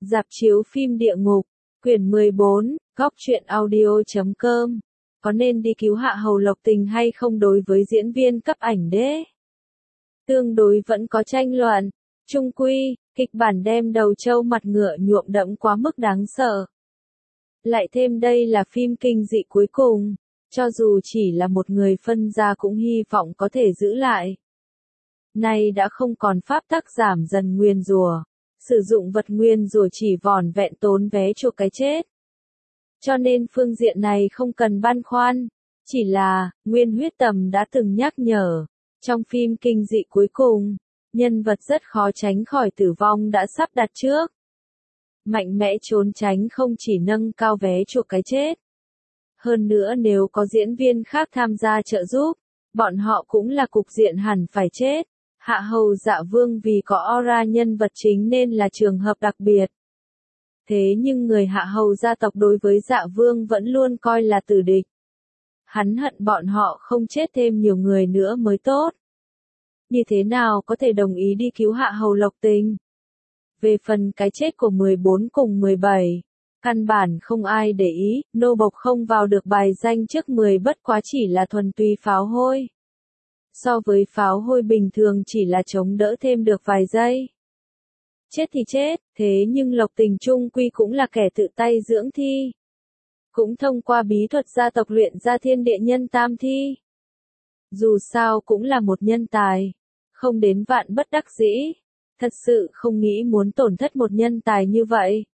Rạp chiếu phim Địa Ngục, quyển 14, góc truyện audio.com. Có nên đi cứu Hạ Hầu Lộc Tình hay không đối với diễn viên cấp ảnh đế? Tương đối vẫn có tranh luận. Chung quy, kịch bản đem đầu trâu mặt ngựa nhuộm đẫm quá mức đáng sợ. Lại thêm đây là phim kinh dị cuối cùng, cho dù chỉ là một người phân gia cũng hy vọng có thể giữ lại. Nay đã không còn pháp tắc giảm dần nguyền rủa, sử dụng vật nguyền rủa chỉ vỏn vẹn tốn vé chuộc cái chết. Cho nên phương diện này không cần băn khoăn, chỉ là, Nguyên Huyết Tầm đã từng nhắc nhở, trong phim kinh dị cuối cùng, nhân vật rất khó tránh khỏi tử vong đã sắp đặt trước. Mạnh mẽ trốn tránh không chỉ nâng cao vé chuộc cái chết. Hơn nữa nếu có diễn viên khác tham gia trợ giúp, bọn họ cũng là cục diện hẳn phải chết. Hạ Hầu Dạ Vương vì có aura nhân vật chính nên là trường hợp đặc biệt. Thế nhưng người Hạ Hầu gia tộc đối với Dạ Vương vẫn luôn coi là tử địch. Hắn hận bọn họ không chết thêm nhiều người nữa mới tốt. Như thế nào có thể đồng ý đi cứu Hạ Hầu Lộc Tình? Về phần cái chết của 14 cùng 17, căn bản không ai để ý, nô bộc không vào được bài danh trước 10 bất quá chỉ là thuần túy pháo hôi. So với pháo hôi bình thường chỉ là chống đỡ thêm được vài giây. Chết thì chết, thế nhưng Lộc Tình chung quy cũng là kẻ tự tay dưỡng thi. Cũng thông qua bí thuật gia tộc luyện ra thiên địa nhân tam thi. Dù sao cũng là một nhân tài, không đến vạn bất đắc dĩ. Thật sự không nghĩ muốn tổn thất một nhân tài như vậy.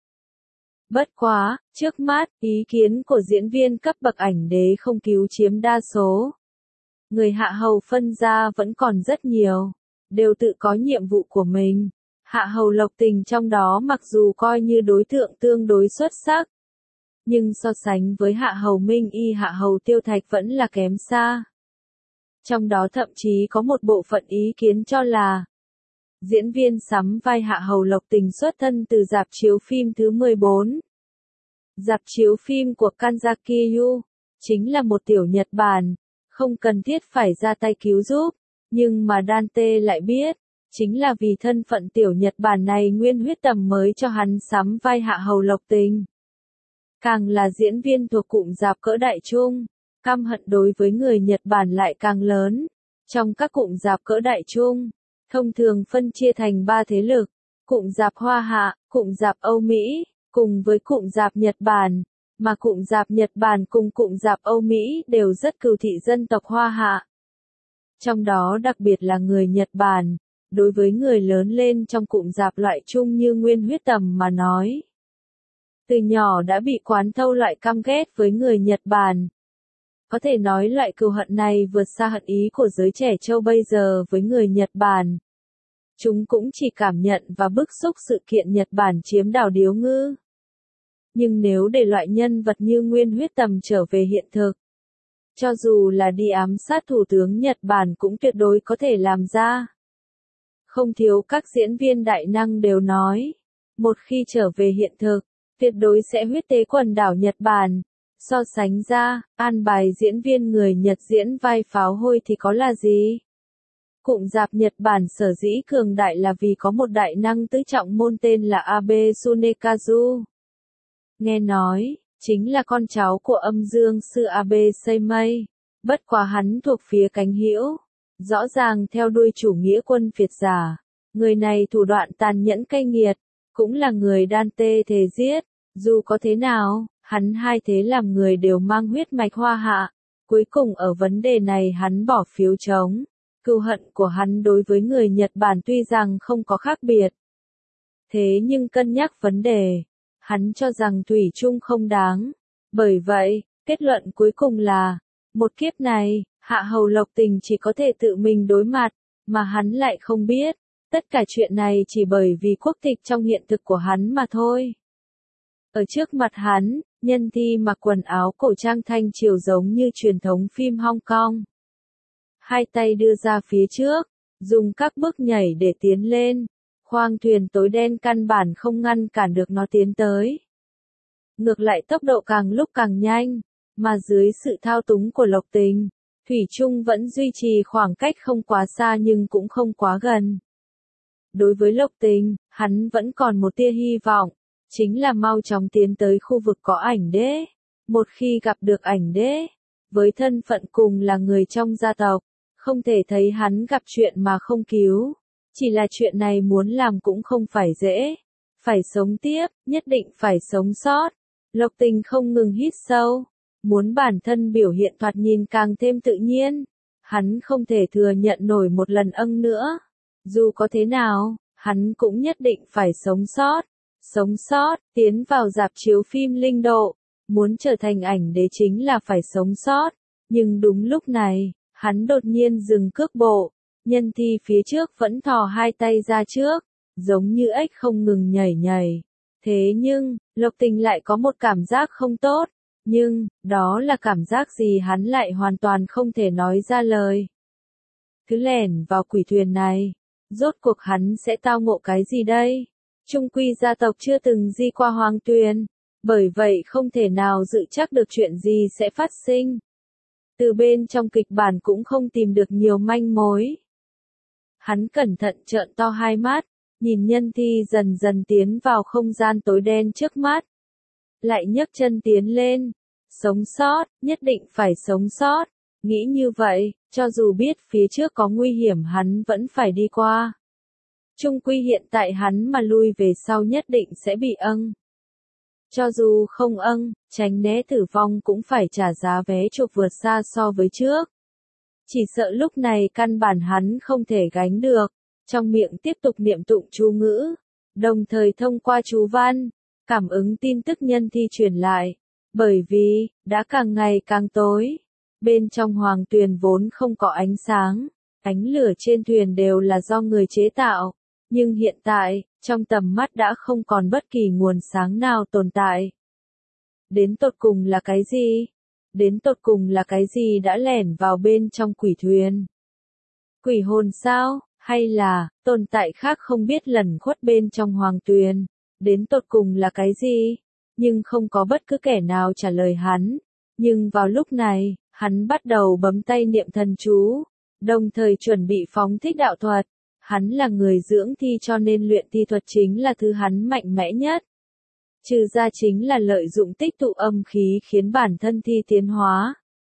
Bất quá, trước mắt, ý kiến của diễn viên cấp bậc ảnh đế không cứu chiếm đa số. Người Hạ Hầu phân gia vẫn còn rất nhiều, đều tự có nhiệm vụ của mình. Hạ Hầu Lộc Tình trong đó mặc dù coi như đối tượng tương đối xuất sắc, nhưng so sánh với Hạ Hầu Minh Y Hạ Hầu Tiêu Thạch vẫn là kém xa. Trong đó thậm chí có một bộ phận ý kiến cho là diễn viên sắm vai Hạ Hầu Lộc Tình xuất thân từ rạp chiếu phim thứ 14. Rạp chiếu phim của Kanzaki Yu, chính là một tiểu Nhật Bản, không cần thiết phải ra tay cứu giúp, nhưng mà Dante lại biết, chính là vì thân phận tiểu Nhật Bản này Nguyên Huyết Tầm mới cho hắn sắm vai Hạ Hầu Lộc Tình. Càng là diễn viên thuộc cụm rạp cỡ đại trung, căm hận đối với người Nhật Bản lại càng lớn. Trong các cụm rạp cỡ đại trung, thông thường phân chia thành 3 thế lực, cụm rạp Hoa Hạ, cụm rạp Âu Mỹ, cùng với cụm rạp Nhật Bản, mà cụm rạp Nhật Bản cùng cụm rạp Âu Mỹ đều rất cừu thị dân tộc Hoa Hạ. Trong đó đặc biệt là người Nhật Bản, đối với người lớn lên trong cụm rạp loại chung như Nguyên Huyết Tầm mà nói. Từ nhỏ đã bị quán thâu loại căm ghét với người Nhật Bản. Có thể nói loại cừu hận này vượt xa hận ý của giới trẻ châu bây giờ với người Nhật Bản. Chúng cũng chỉ cảm nhận và bức xúc sự kiện Nhật Bản chiếm đảo Điếu Ngư. Nhưng nếu để loại nhân vật như Nguyên Huyết Tầm trở về hiện thực, cho dù là đi ám sát thủ tướng Nhật Bản cũng tuyệt đối có thể làm ra. Không thiếu các diễn viên đại năng đều nói, một khi trở về hiện thực, tuyệt đối sẽ huyết tế quần đảo Nhật Bản. So sánh ra, an bài diễn viên người Nhật diễn vai pháo hôi thì có là gì? Cụm rạp Nhật Bản sở dĩ cường đại là vì có một đại năng tứ trọng môn tên là Abe Tsunekazu. Nghe nói, chính là con cháu của âm dương sư Abe Seimei, bất quá hắn thuộc phía cánh hữu, rõ ràng theo đuôi chủ nghĩa quân Việt giả. Người này thủ đoạn tàn nhẫn cay nghiệt, cũng là người Dante thề giết, dù có thế nào. Hắn hai thế làm người đều mang huyết mạch Hoa Hạ, cuối cùng ở vấn đề này hắn bỏ phiếu chống. Cừu hận của hắn đối với người Nhật Bản tuy rằng không có khác biệt. Thế nhưng cân nhắc vấn đề, hắn cho rằng thủy chung không đáng. Bởi vậy, kết luận cuối cùng là, một kiếp này, Hạ Hầu Lộc Tình chỉ có thể tự mình đối mặt, mà hắn lại không biết. Tất cả chuyện này chỉ bởi vì quốc tịch trong hiện thực của hắn mà thôi. Ở trước mặt hắn, nhân thi mặc quần áo cổ trang thanh triều giống như truyền thống phim Hong Kong. Hai tay đưa ra phía trước, dùng các bước nhảy để tiến lên, khoang thuyền tối đen căn bản không ngăn cản được nó tiến tới. Ngược lại tốc độ càng lúc càng nhanh, mà dưới sự thao túng của Lộc Tình, thủy chung vẫn duy trì khoảng cách không quá xa nhưng cũng không quá gần. Đối với Lộc Tình, hắn vẫn còn một tia hy vọng. chính là mau chóng tiến tới khu vực có ảnh đế. Một khi gặp được ảnh đế, với thân phận cùng là người trong gia tộc, không thể thấy hắn gặp chuyện mà không cứu. Chỉ là chuyện này muốn làm cũng không phải dễ. Phải sống tiếp, nhất định phải sống sót. Lộc Tình không ngừng hít sâu, muốn bản thân biểu hiện thoạt nhìn càng thêm tự nhiên. Hắn không thể thừa nhận nổi một lần nữa. Dù có thế nào, hắn cũng nhất định phải sống sót. Sống sót, tiến vào rạp chiếu phim linh độ. Muốn trở thành ảnh đế chính là phải sống sót. Nhưng đúng lúc này, hắn đột nhiên dừng cước bộ. Nhân thi phía trước vẫn thò hai tay ra trước, giống như ếch không ngừng nhảy nhảy. Thế nhưng, Lộc Tình lại có một cảm giác không tốt. Nhưng, đó là cảm giác gì hắn lại hoàn toàn không thể nói ra lời. Cứ lẻn vào quỷ thuyền này, rốt cuộc hắn sẽ tao ngộ cái gì đây? Trung quy gia tộc chưa từng di qua hoàng tuyền, bởi vậy không thể nào dự chắc được chuyện gì sẽ phát sinh. Từ bên trong kịch bản cũng không tìm được nhiều manh mối. Hắn cẩn thận trợn to hai mắt, nhìn nhân thi dần dần tiến vào không gian tối đen trước mắt. Lại nhấc chân tiến lên. Sống sót, nhất định phải sống sót. Nghĩ như vậy, cho dù biết phía trước có nguy hiểm hắn vẫn phải đi qua. Trung quy hiện tại hắn mà lui về sau nhất định sẽ bị âng. Cho dù không âng, tránh né tử vong cũng phải trả giá vé chuộc vượt xa so với trước. Chỉ sợ lúc này căn bản hắn không thể gánh được, trong miệng tiếp tục niệm tụng chú ngữ, đồng thời thông qua chú văn, cảm ứng tin tức nhân thi truyền lại, bởi vì, đã càng ngày càng tối, bên trong hoàng tuyền vốn không có ánh sáng, ánh lửa trên thuyền đều là do người chế tạo, nhưng hiện tại, trong tầm mắt đã không còn bất kỳ nguồn sáng nào tồn tại. Đến tột cùng là cái gì? Đến tột cùng là cái gì đã lẻn vào bên trong quỷ thuyền? Quỷ hồn sao? Hay là, tồn tại khác không biết lẩn khuất bên trong hoàng tuyền? Đến tột cùng là cái gì? Nhưng không có bất cứ kẻ nào trả lời hắn. Nhưng vào lúc này, hắn bắt đầu bấm tay niệm thần chú, đồng thời chuẩn bị phóng thích đạo thuật. Hắn là người dưỡng thi cho nên luyện thi thuật chính là thứ hắn mạnh mẽ nhất. Trừ ra chính là lợi dụng tích tụ âm khí khiến bản thân thi tiến hóa.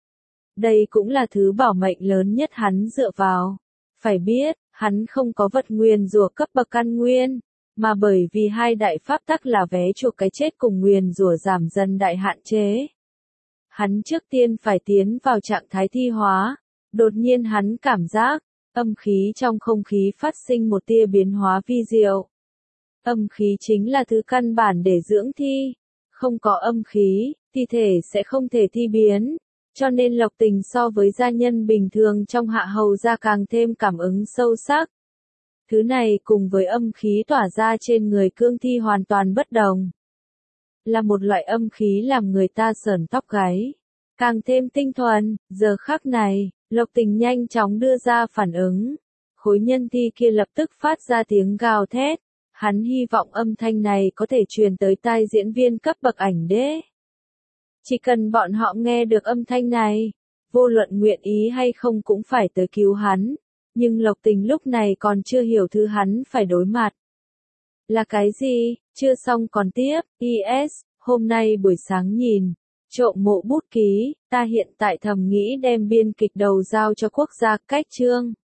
Đây cũng là thứ bảo mệnh lớn nhất hắn dựa vào. Phải biết, hắn không có vật nguyền rủa cấp bậc căn nguyên, mà bởi vì hai đại pháp tắc là vé chuộc cái chết cùng nguyền rủa giảm dần đại hạn chế. Hắn trước tiên phải tiến vào trạng thái thi hóa, đột nhiên hắn cảm giác, âm khí trong không khí phát sinh một tia biến hóa vi diệu. Âm khí chính là thứ căn bản để dưỡng thi. Không có âm khí, thi thể sẽ không thể thi biến. Cho nên Lộc Tình so với gia nhân bình thường trong hạ hầu gia càng thêm cảm ứng sâu sắc. Thứ này cùng với âm khí tỏa ra trên người cương thi hoàn toàn bất đồng. Là một loại âm khí làm người ta sởn tóc gáy. Càng thêm tinh thuần, giờ khắc này, Lộc Tình nhanh chóng đưa ra phản ứng. Khối nhân thi kia lập tức phát ra tiếng gào thét. Hắn hy vọng âm thanh này có thể truyền tới tai diễn viên cấp bậc ảnh đế. Chỉ cần bọn họ nghe được âm thanh này, vô luận nguyện ý hay không cũng phải tới cứu hắn. Nhưng Lộc Tình lúc này còn chưa hiểu thứ hắn phải đối mặt. Là cái gì? Chưa xong còn tiếp. IS, hôm nay buổi sáng nhìn, trộm mộ bút ký, ta hiện tại thầm nghĩ đem biên kịch đầu giao cho quốc gia cách chương.